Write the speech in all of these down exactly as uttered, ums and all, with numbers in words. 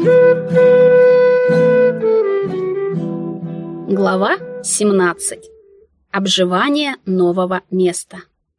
Глава семнадцать. Обживание нового места.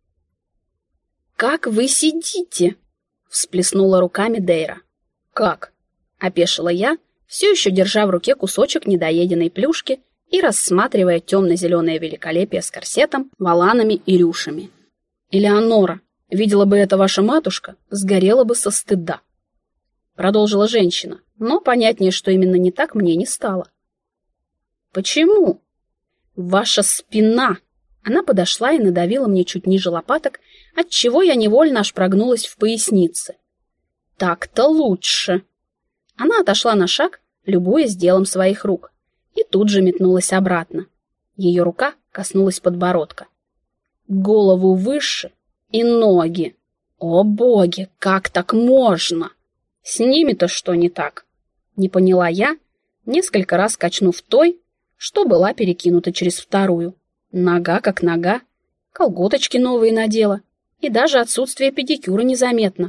«Как вы сидите?» — всплеснула руками Дейра. «Как?» — опешила я, все еще держа в руке кусочек недоеденной плюшки и рассматривая темно-зеленое великолепие с корсетом, воланами и рюшами. «Элеонора, видела бы это ваша матушка, сгорела бы со стыда», — продолжила женщина, но понятнее, что именно не так, мне не стало. «Почему?» «Ваша спина!» Она подошла и надавила мне чуть ниже лопаток, отчего я невольно аж прогнулась в пояснице. «Так-то лучше!» Она отошла на шаг, любуясь делом своих рук, и тут же метнулась обратно. Ее рука коснулась подбородка. «Голову выше и ноги! О боги, как так можно? С ними-то что не так?» Не поняла я, несколько раз качнув той, что была перекинута через вторую. Нога как нога, колготочки новые надела, и даже отсутствие педикюра незаметно.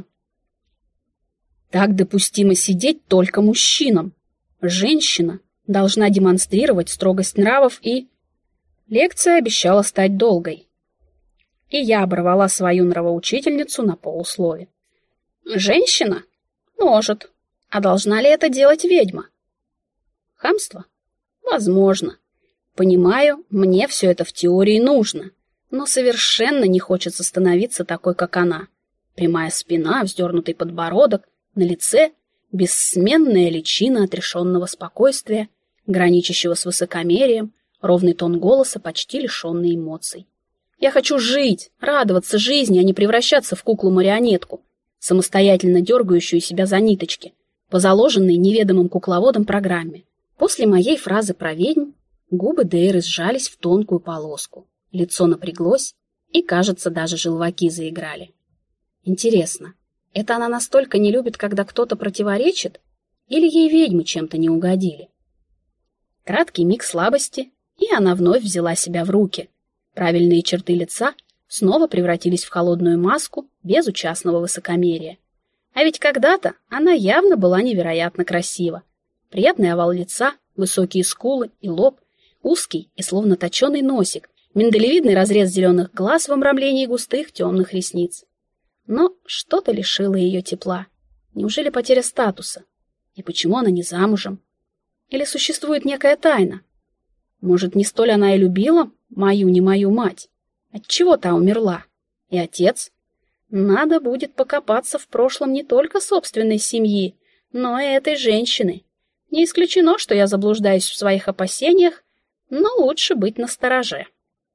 Так допустимо сидеть только мужчинам. Женщина должна демонстрировать строгость нравов и... Лекция обещала стать долгой. И я оборвала свою нравоучительницу на полуслове. Женщина? Может. А должна ли это делать ведьма? Хамство? Возможно. Понимаю, мне все это в теории нужно, но совершенно не хочется становиться такой, как она. Прямая спина, вздернутый подбородок, на лице бессменная личина отрешенного спокойствия, граничащего с высокомерием, ровный тон голоса, почти лишенный эмоций. Я хочу жить, радоваться жизни, а не превращаться в куклу-марионетку, самостоятельно дергающую себя за ниточки, по заложенной неведомым кукловодом программе. После моей фразы про ведьм губы Дейры сжались в тонкую полоску, лицо напряглось, и, кажется, даже желваки заиграли. Интересно, это она настолько не любит, когда кто-то противоречит, или ей ведьмы чем-то не угодили? Краткий миг слабости, и она вновь взяла себя в руки. Правильные черты лица снова превратились в холодную маску безучастного высокомерия. А ведь когда-то она явно была невероятно красива. Приятный овал лица, высокие скулы и лоб, узкий и словно точеный носик, миндалевидный разрез зеленых глаз в обрамлении густых темных ресниц. Но что-то лишило ее тепла. Неужели потеря статуса? И почему она не замужем? Или существует некая тайна? Может, не столь она и любила мою не мою мать? Отчего та умерла? И отец? Надо будет покопаться в прошлом не только собственной семьи, но и этой женщины. Не исключено, что я заблуждаюсь в своих опасениях, но лучше быть настороже.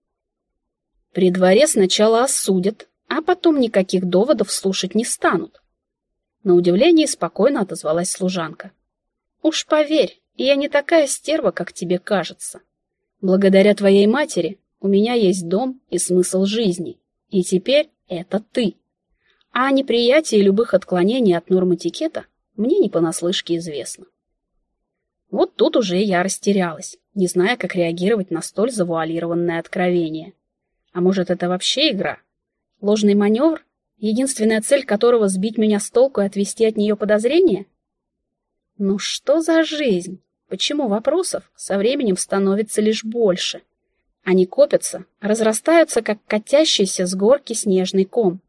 При дворе сначала осудят, а потом никаких доводов слушать не станут. На удивление спокойно отозвалась служанка. Уж поверь, я не такая стерва, как тебе кажется. Благодаря твоей матери у меня есть дом и смысл жизни, и теперь это ты. А о неприятии любых отклонений от норм этикета мне не понаслышке известно. Вот тут уже я растерялась, не зная, как реагировать на столь завуалированное откровение. А может, это вообще игра? Ложный маневр, единственная цель которого сбить меня с толку и отвести от нее подозрения? Ну что за жизнь? Почему вопросов со временем становится лишь больше? Они копятся, разрастаются, как катящийся с горки снежный ком.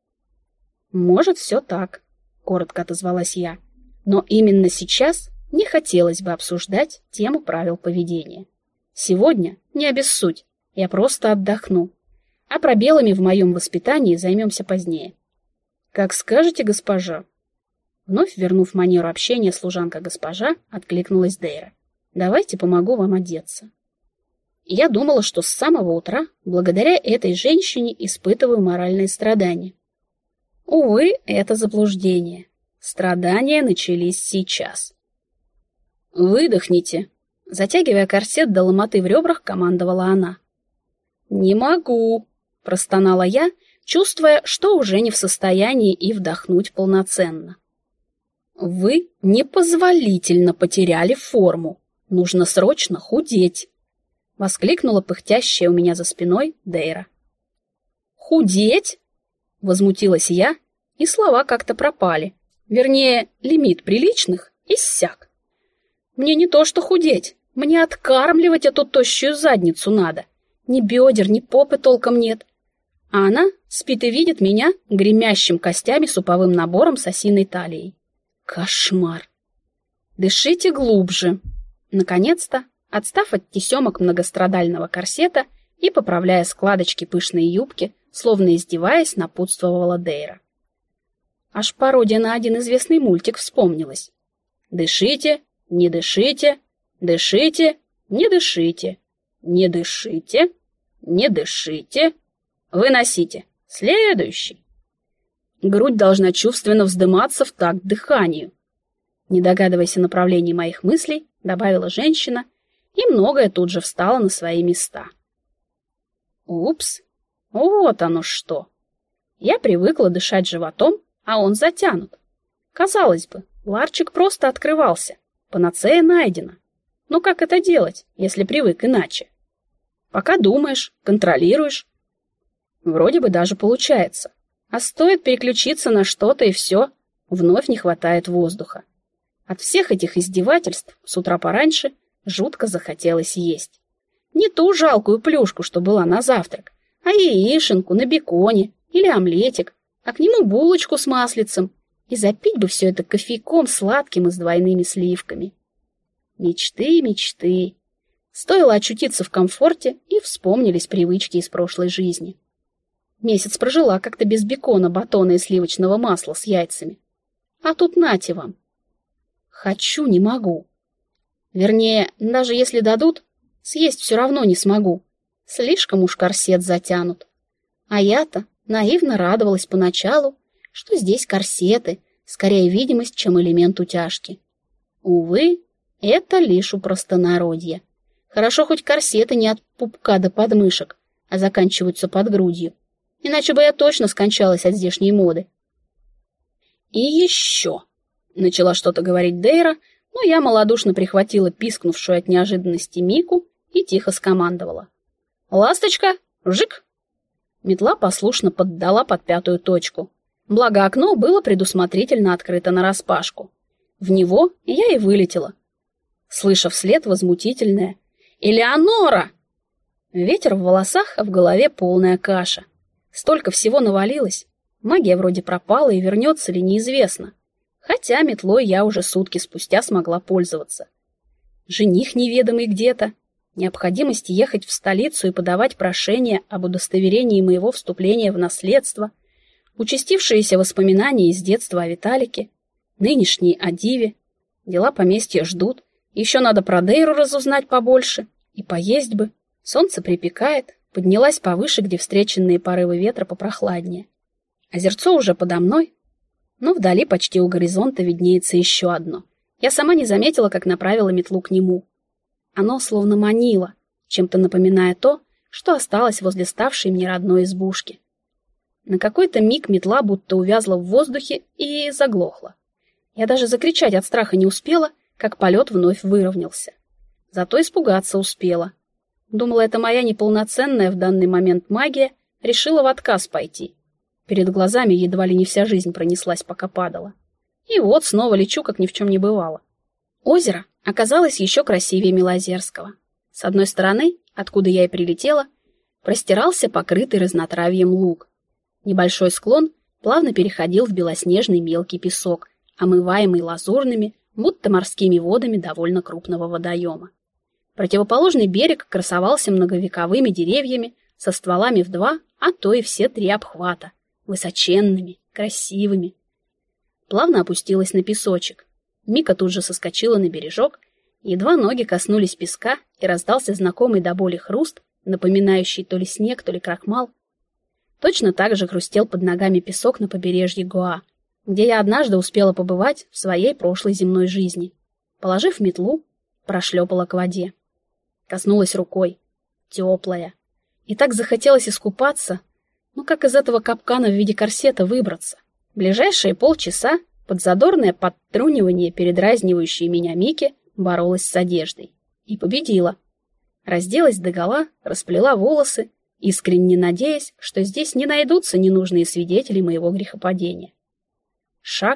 Может, все так, коротко отозвалась я. Но именно сейчас не хотелось бы обсуждать тему правил поведения. Сегодня не обессудь, я просто отдохну. А пробелами в моем воспитании займемся позднее. Как скажете, госпожа. Вновь вернув манеру общения служанка-госпожа, откликнулась Дейра. Давайте помогу вам одеться. Я думала, что с самого утра, благодаря этой женщине, испытываю моральные страдания. Увы, это заблуждение. Страдания начались сейчас. «Выдохните!» Затягивая корсет до ломоты в ребрах, командовала она. «Не могу!» — простонала я, чувствуя, что уже не в состоянии и вдохнуть полноценно. «Вы непозволительно потеряли форму. Нужно срочно худеть!» — воскликнула пыхтящая у меня за спиной Дейра. «Худеть?» — возмутилась я, и слова как-то пропали. Вернее, лимит приличных Иссяк. Мне не то что худеть, мне откармливать эту тощую задницу надо. Ни бедер, ни попы толком нет. А она спит и видит меня гремящим костями суповым набором с осиной талией. Кошмар. Дышите глубже. Наконец-то, отстав от тесемок многострадального корсета и поправляя складочки пышной юбки, словно издеваясь, напутствовала Дейра. Аж пародия на один известный мультик вспомнилась. Дышите, не дышите, дышите, не дышите, не дышите, не дышите, выносите. Следующий. Грудь должна чувственно вздыматься в такт дыханию. Не догадываясь о направлении моих мыслей, добавила женщина, и многое тут же встало на свои места. Упс, вот оно что. Я привыкла дышать животом, а он затянут. Казалось бы, ларчик просто открывался, панацея найдена. Но как это делать, если привык иначе? Пока думаешь, контролируешь. Вроде бы даже получается. А стоит переключиться на что-то, и все, вновь не хватает воздуха. От всех этих издевательств с утра пораньше жутко захотелось есть. Не ту жалкую плюшку, что была на завтрак, а яишенку на беконе или омлетик, а к нему булочку с маслицем, и запить бы все это кофейком сладким и с двойными сливками. Мечты, мечты. Стоило очутиться в комфорте, и вспомнились привычки из прошлой жизни. Месяц прожила как-то без бекона, батона и сливочного масла с яйцами. А тут нате вам. Хочу, не могу. Вернее, даже если дадут, съесть все равно не смогу. Слишком уж корсет затянут. А я-то наивно радовалась поначалу, что здесь корсеты, скорее видимость, чем элемент утяжки. Увы, это лишь у простонародья. Хорошо, хоть корсеты не от пупка до подмышек, а заканчиваются под грудью. Иначе бы я точно скончалась от здешней моды. И еще... Начала что-то говорить Дейра, но я малодушно прихватила пискнувшую от неожиданности Мику и тихо скомандовала. «Ласточка, вжик!» Метла послушно поддала под пятую точку. Благо окно было предусмотрительно открыто нараспашку. В него я и вылетела, слыша вслед возмутительное «Элеонора!». Ветер в волосах, а в голове полная каша. Столько всего навалилось. Магия вроде пропала, и вернется ли неизвестно. Хотя метлой я уже сутки спустя смогла пользоваться. Жених неведомый где-то, необходимость ехать в столицу и подавать прошение об удостоверении моего вступления в наследство, участившиеся воспоминания из детства о Виталике, нынешние о Диве, дела поместья ждут, еще надо про Дейру разузнать побольше, и поесть бы. Солнце припекает, поднялась повыше, где встреченные порывы ветра попрохладнее. Озерцо уже подо мной, но вдали почти у горизонта виднеется еще одно. Я сама не заметила, как направила метлу к нему. Оно словно манило, чем-то напоминая то, что осталось возле ставшей мне родной избушки. На какой-то миг метла будто увязла в воздухе и заглохла. Я даже закричать от страха не успела, как полет вновь выровнялся. Зато испугаться успела. Думала, это моя неполноценная в данный момент магия решила в отказ пойти. Перед глазами едва ли не вся жизнь пронеслась, пока падала. И вот снова лечу, как ни в чем не бывало. Озеро оказалось еще красивее Милозерского. С одной стороны, откуда я и прилетела, простирался покрытый разнотравьем луг. Небольшой склон плавно переходил в белоснежный мелкий песок, омываемый лазурными, будто морскими водами довольно крупного водоема. Противоположный берег красовался многовековыми деревьями со стволами в два, а то и все три обхвата, высоченными, красивыми. Плавно опустилась на песочек. Мика тут же соскочила на бережок, едва ноги коснулись песка, и раздался знакомый до боли хруст, напоминающий то ли снег, то ли крахмал. Точно так же хрустел под ногами песок на побережье Гоа, где я однажды успела побывать в своей прошлой земной жизни. Положив метлу, прошлепала к воде. Коснулась рукой. Теплая. И так захотелось искупаться. Ну как из этого капкана в виде корсета выбраться? Ближайшие полчаса под задорное подтрунивание передразнивающей меня Мики боролась с одеждой. И победила. Разделась догола, расплела волосы, искренне надеясь, что здесь не найдутся ненужные свидетели моего грехопадения. Шаг,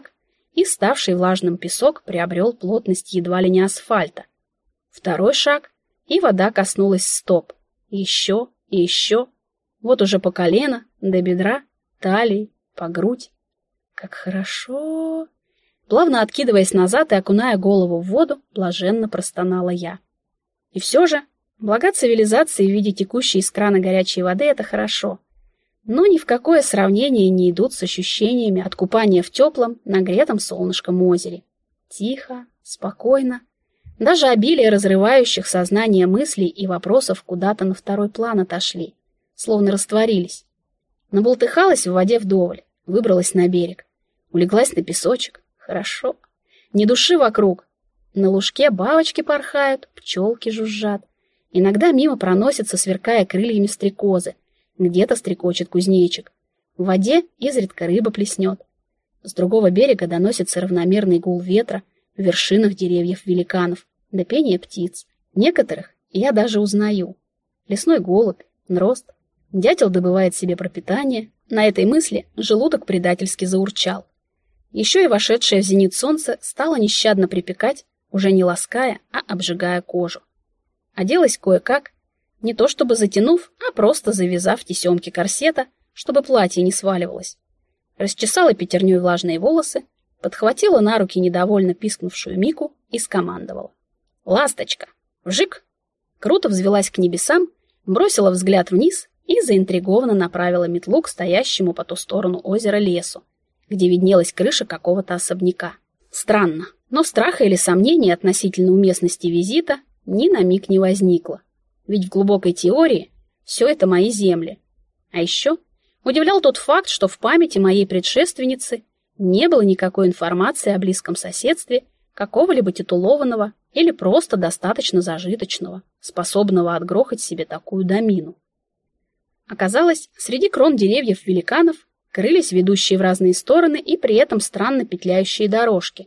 и ставший влажным песок приобрел плотность едва ли не асфальта. Второй шаг, и вода коснулась стоп. Еще и еще. Вот уже по колено, до бедра, талии, по грудь. Как хорошо! Плавно откидываясь назад и окуная голову в воду, блаженно простонала я. И все же, блага цивилизации в виде текущей из крана горячей воды — это хорошо. Но ни в какое сравнение не идут с ощущениями от купания в теплом, нагретом солнышком озере. Тихо, спокойно. Даже обилие разрывающих сознание мыслей и вопросов куда-то на второй план отошли, словно растворились. Наболтыхалась в воде вдоволь, выбралась на берег. Улеглась на песочек. Хорошо. Ни души вокруг. На лужке бабочки порхают, пчелки жужжат. Иногда мимо проносятся, сверкая крыльями, стрекозы. Где-то стрекочет кузнечик. В воде изредка рыба плеснет. С другого берега доносится равномерный гул ветра в вершинах деревьев великанов, да пение птиц. Некоторых я даже узнаю. Лесной голубь, дрозд. Дятел добывает себе пропитание. На этой мысли желудок предательски заурчал. Еще и вошедшее в зенит солнце стало нещадно припекать, уже не лаская, а обжигая кожу. Оделась кое-как, не то чтобы затянув, а просто завязав тесемки корсета, чтобы платье не сваливалось. Расчесала пятерней влажные волосы, подхватила на руки недовольно пискнувшую Мику и скомандовала. «Ласточка! Вжик!» Круто взвелась к небесам, бросила взгляд вниз и заинтригованно направила метлу к стоящему по ту сторону озера лесу, где виднелась крыша какого-то особняка. Странно, но страха или сомнений относительно уместности визита ни на миг не возникло. Ведь в глубокой теории все это мои земли. А еще удивлял тот факт, что в памяти моей предшественницы не было никакой информации о близком соседстве какого-либо титулованного или просто достаточно зажиточного, способного отгрохать себе такую домину. Оказалось, среди крон деревьев великанов крылись ведущие в разные стороны и при этом странно петляющие дорожки,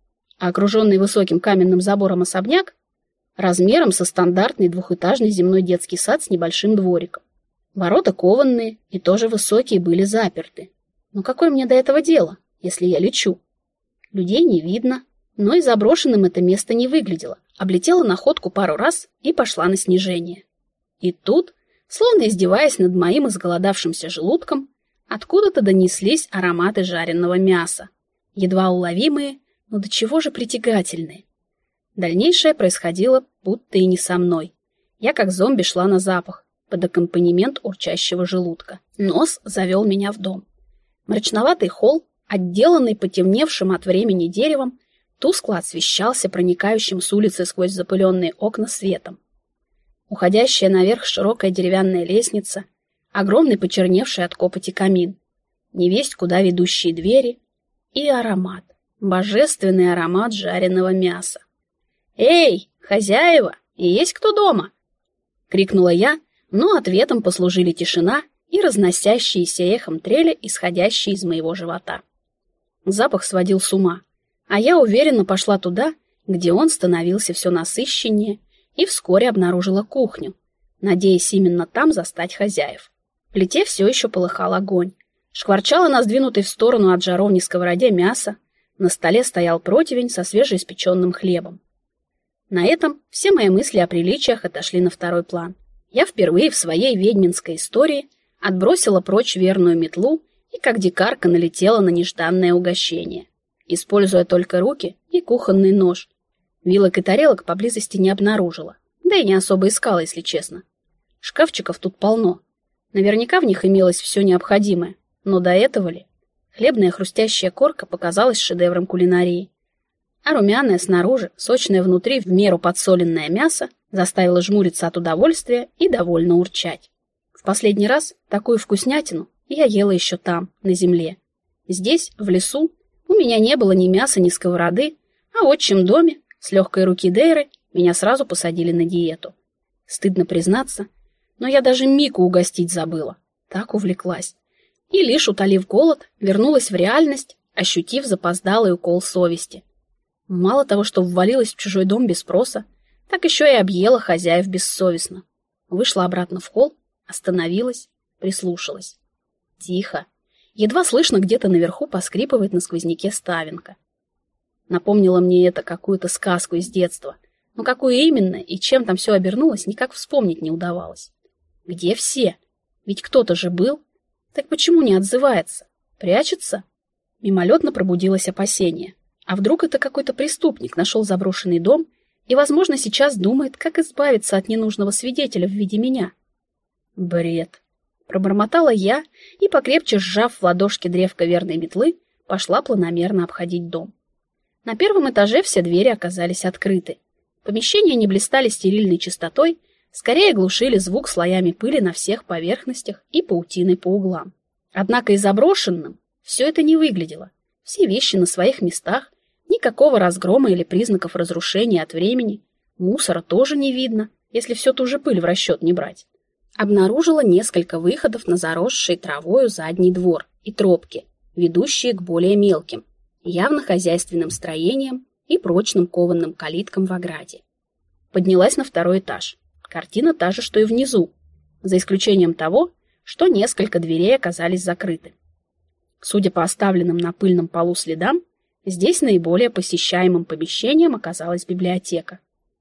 а окруженный высоким каменным забором особняк размером со стандартный двухэтажный земной детский сад с небольшим двориком. Ворота кованные и тоже высокие были заперты. Но какое мне до этого дело, если я лечу? Людей не видно, но и заброшенным это место не выглядело. Облетела находку пару раз и пошла на снижение. И тут, словно издеваясь над моим изголодавшимся желудком, откуда-то донеслись ароматы жареного мяса, едва уловимые, но до чего же притягательные. Дальнейшее происходило будто и не со мной. Я как зомби шла на запах, под аккомпанемент урчащего желудка. Нос завел меня в дом. Мрачноватый холл, отделанный потемневшим от времени деревом, тускло освещался проникающим с улицы сквозь запыленные окна светом. Уходящая наверх широкая деревянная лестница, огромный почерневший от копоти камин, невесть куда ведущие двери и аромат, божественный аромат жареного мяса. «Эй, хозяева, есть кто дома?» — крикнула я, но ответом послужили тишина и разносящиеся эхом трели, исходящие из моего живота. Запах сводил с ума, а я уверенно пошла туда, где он становился все насыщеннее, и вскоре обнаружила кухню, надеясь именно там застать хозяев. В плите все еще полыхал огонь, шкварчало на сдвинутой в сторону от жаровни сковороде мясо, на столе стоял противень со свежеиспеченным хлебом. На этом все мои мысли о приличиях отошли на второй план. Я впервые в своей ведьминской истории отбросила прочь верную метлу и как дикарка налетела на нежданное угощение, используя только руки и кухонный нож. Вилок и тарелок поблизости не обнаружила, да и не особо искала, если честно. Шкафчиков тут полно. Наверняка в них имелось все необходимое, но до этого ли? Хлебная хрустящая корка показалась шедевром кулинарии. А румяное снаружи, сочное внутри, в меру подсоленное мясо заставило жмуриться от удовольствия и довольно урчать. В последний раз такую вкуснятину я ела еще там, на земле. Здесь, в лесу, у меня не было ни мяса, ни сковороды, а в отчим доме, с легкой руки Дейры, меня сразу посадили на диету. Стыдно признаться, но я даже Мику угостить забыла. Так увлеклась. И лишь утолив голод, вернулась в реальность, ощутив запоздалый укол совести. Мало того, что ввалилась в чужой дом без спроса, так еще и объела хозяев бессовестно. Вышла обратно в холл, остановилась, прислушалась. Тихо. Едва слышно где-то наверху поскрипывает на сквозняке ставенка. Напомнило мне это какую-то сказку из детства, но какую именно и чем там все обернулось, никак вспомнить не удавалось. Где все? Ведь кто-то же был. Так почему не отзывается? Прячется? Мимолетно пробудилось опасение. А вдруг это какой-то преступник нашел заброшенный дом и, возможно, сейчас думает, как избавиться от ненужного свидетеля в виде меня? Бред. Пробормотала я и, покрепче сжав в ладошке древко верной метлы, пошла планомерно обходить дом. На первом этаже все двери оказались открыты. Помещения не блистали стерильной чистотой, скорее глушили звук слоями пыли на всех поверхностях и паутиной по углам. Однако и заброшенным все это не выглядело. Все вещи на своих местах, никакого разгрома или признаков разрушения от времени, мусора тоже не видно, если всю ту же пыль в расчет не брать. Обнаружила несколько выходов на заросший травою задний двор и тропки, ведущие к более мелким, явно хозяйственным строениям и прочным кованым калиткам в ограде. Поднялась на второй этаж. Картина та же, что и внизу, за исключением того, что несколько дверей оказались закрыты. Судя по оставленным на пыльном полу следам, здесь наиболее посещаемым помещением оказалась библиотека.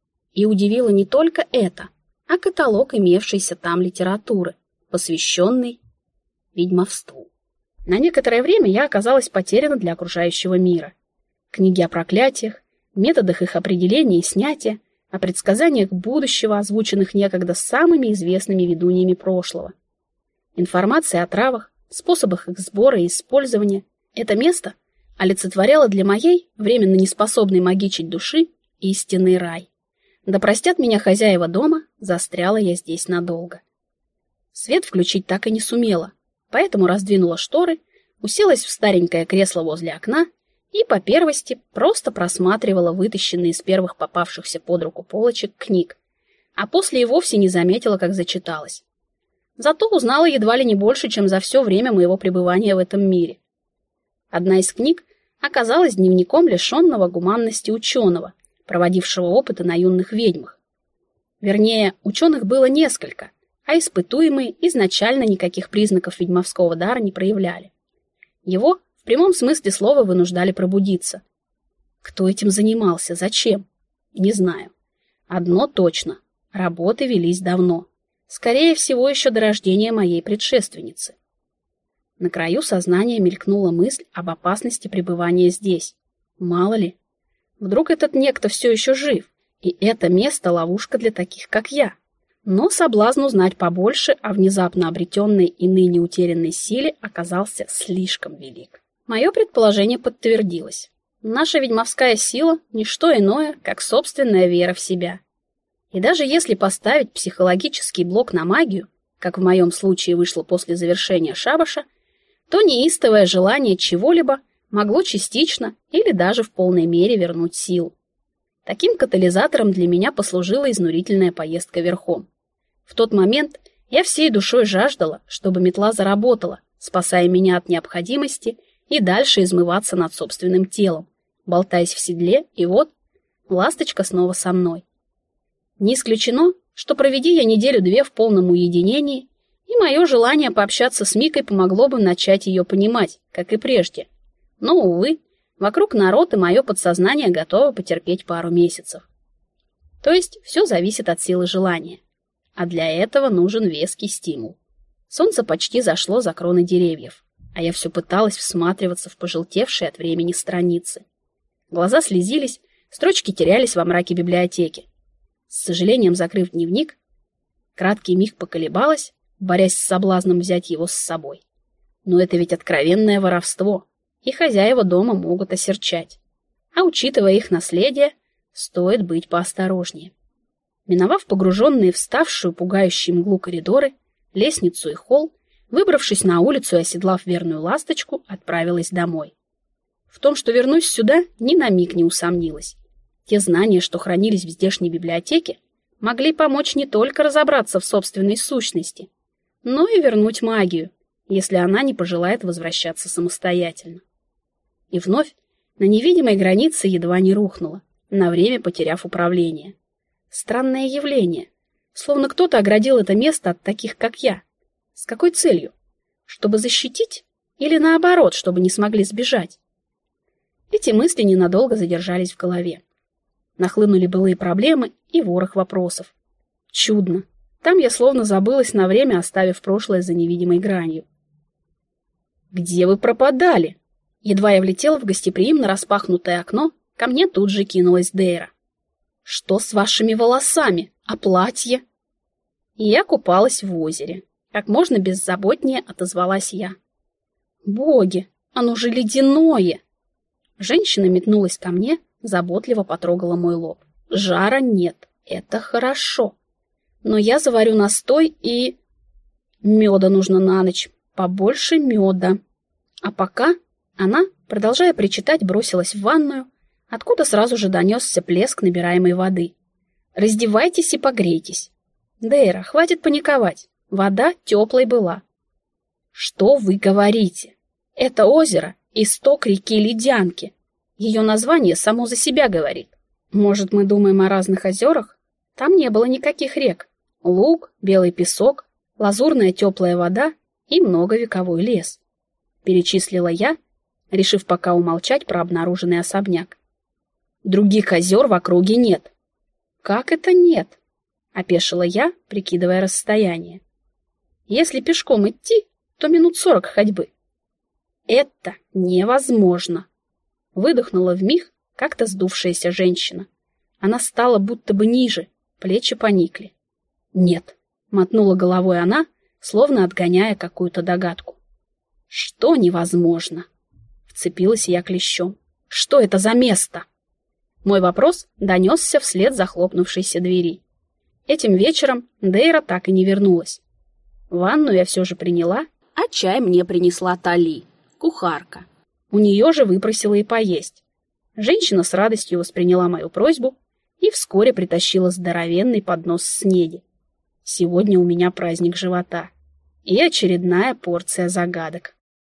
И удивило не только это, а каталог имевшейся там литературы, посвященный ведьмовству. На некоторое время я оказалась потеряна для окружающего мира. Книги о проклятиях, методах их определения и снятия, о предсказаниях будущего, озвученных некогда самыми известными ведуньями прошлого. Информация о травах, способах их сбора и использования. Это место олицетворяло для моей, временно неспособной магичить души, истинный рай. Да простят меня хозяева дома, застряла я здесь надолго. Свет включить так и не сумела, поэтому раздвинула шторы, уселась в старенькое кресло возле окна и по первости просто просматривала вытащенные из первых попавшихся под руку полочек книг, а после и вовсе не заметила, как зачиталась. Зато узнала едва ли не больше, чем за все время моего пребывания в этом мире. Одна из книг оказалась дневником лишенного гуманности ученого, проводившего опыты на юных ведьмах. Вернее, ученых было несколько, а испытуемые изначально никаких признаков ведьмовского дара не проявляли. Его в прямом смысле слова вынуждали пробудиться. Кто этим занимался, зачем? Не знаю. Одно точно. Работы велись давно. Скорее всего, еще до рождения моей предшественницы. На краю сознания мелькнула мысль об опасности пребывания здесь. Мало ли. Вдруг этот некто все еще жив, и это место — ловушка для таких, как я. Но соблазн узнать побольше о внезапно обретенной и ныне утерянной силе оказался слишком велик. Мое предположение подтвердилось. Наша ведьмовская сила — ничто иное, как собственная вера в себя. И даже если поставить психологический блок на магию, как в моем случае вышло после завершения шабаша, то неистовое желание чего-либо могло частично или даже в полной мере вернуть силу. Таким катализатором для меня послужила изнурительная поездка верхом. В тот момент я всей душой жаждала, чтобы метла заработала, спасая меня от необходимости и дальше измываться над собственным телом, болтаясь в седле, и вот ласточка снова со мной. Не исключено, что проведи я неделю-две в полном уединении, и мое желание пообщаться с Микой помогло бы начать ее понимать, как и прежде. Но, увы, вокруг народ, и мое подсознание готово потерпеть пару месяцев. То есть все зависит от силы желания. А для этого нужен веский стимул. Солнце почти зашло за кроны деревьев, а я все пыталась всматриваться в пожелтевшие от времени страницы. Глаза слезились, строчки терялись во мраке библиотеки. С сожалением закрыв дневник, краткий миг поколебалась, борясь с соблазном взять его с собой. Но это ведь откровенное воровство, и хозяева дома могут осерчать. А учитывая их наследие, стоит быть поосторожнее. Миновав погруженные в ставшую пугающей мглу коридоры, лестницу и холл, выбравшись на улицу и оседлав верную ласточку, отправилась домой. В том, что вернусь сюда, ни на миг не усомнилась. Те знания, что хранились в здешней библиотеке, могли помочь не только разобраться в собственной сущности, но и вернуть магию, если она не пожелает возвращаться самостоятельно. И вновь на невидимой границе едва не рухнула, на время потеряв управление. Странное явление, словно кто-то оградил это место от таких, как я. С какой целью? Чтобы защитить? Или наоборот, чтобы не смогли сбежать? Эти мысли ненадолго задержались в голове. Нахлынули былые проблемы и ворох вопросов. Чудно. Там я словно забылась на время, оставив прошлое за невидимой гранью. «Где вы пропадали?» Едва я влетела в гостеприимно распахнутое окно, ко мне тут же кинулась Дейра. «Что с вашими волосами? А платье?» И я купалась в озере. Как можно беззаботнее отозвалась я. «Боги, оно же ледяное!» Женщина метнулась ко мне, заботливо потрогала мой лоб. «Жара нет, это хорошо. Но я заварю настой и... меда нужно на ночь, побольше меда. А пока...» Она, продолжая причитать, бросилась в ванную, откуда сразу же донесся плеск набираемой воды. «Раздевайтесь и погрейтесь. Дейра, хватит паниковать. Вода теплой была». «Что вы говорите? Это озеро — исток реки Ледянки. Ее название само за себя говорит. Может, мы думаем о разных озерах? Там не было никаких рек. Луг, белый песок, лазурная теплая вода и многовековой лес», — перечислила я, решив пока умолчать про обнаруженный особняк. «Других озер в округе нет». «Как это нет?» — опешила я, прикидывая расстояние. «Если пешком идти, то минут сорок ходьбы». «Это невозможно!» — выдохнула вмиг как-то сдувшаяся женщина. Она стала будто бы ниже, плечи поникли. «Нет», — мотнула головой она, словно отгоняя какую-то догадку. «Что невозможно?» Вцепилась я клещом. «Что это за место?» Мой вопрос донесся вслед захлопнувшейся двери. Этим вечером Дейра так и не вернулась. Ванну я все же приняла, а чай мне принесла Тали, кухарка. У нее же выпросила и поесть. Женщина с радостью восприняла мою просьбу и вскоре притащила здоровенный поднос снеди. Сегодня у меня праздник живота и очередная порция загадок.